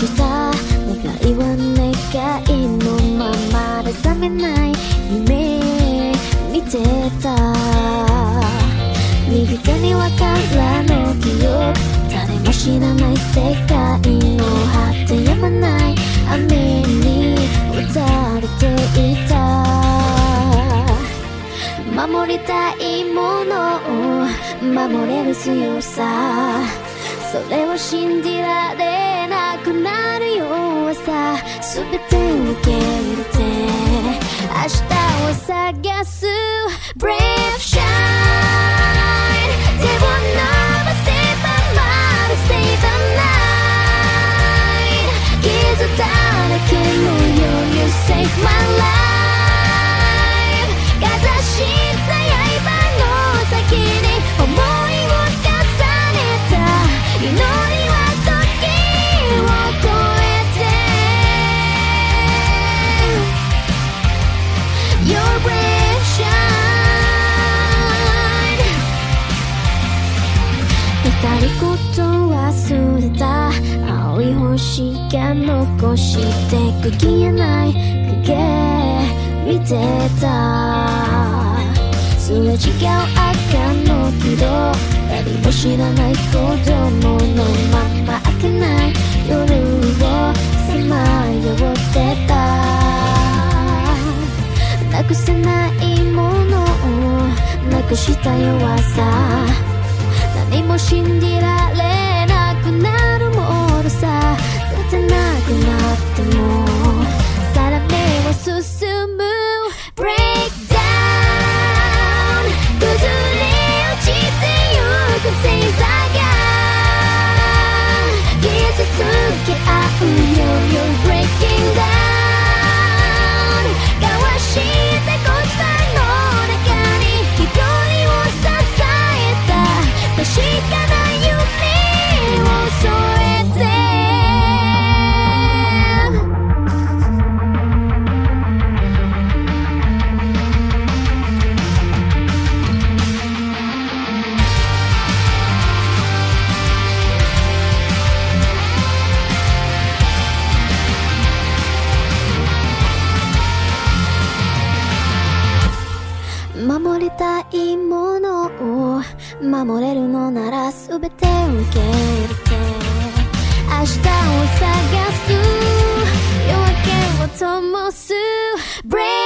した願いは願いのままで覚めない夢見てた。右手には空の記憶、誰も知らない世界の果てやまない雨に打たれていた。守りたいものを守れる強さ、それを信じられなくなる弱さ、全て受け入れて明日を探す Brave Shine。 手を伸ばせばまだ Stay the night。 傷だらけのよう You save my life。 かざした刃の先に思いを重ねた祈りは時を超えて Your brave shine。 光ること忘れた青い星が残してく消えない影見てた。すれ違う赤の軌道、誰も知らない子供のまま明けない夜をさまよってた。なくせないものをなくした弱さ、何も信じられなくなるもろさ、立てなくなってもさら目を進む Break down。 崩れ落ちてゆく星座が傷つけ合うよ You're breaking down。 交わした言葉の中に一人を支えた確かな夢を添えて。守りたいものを守れるのなら全て受け入れて明日を探す夜明けを灯す Brave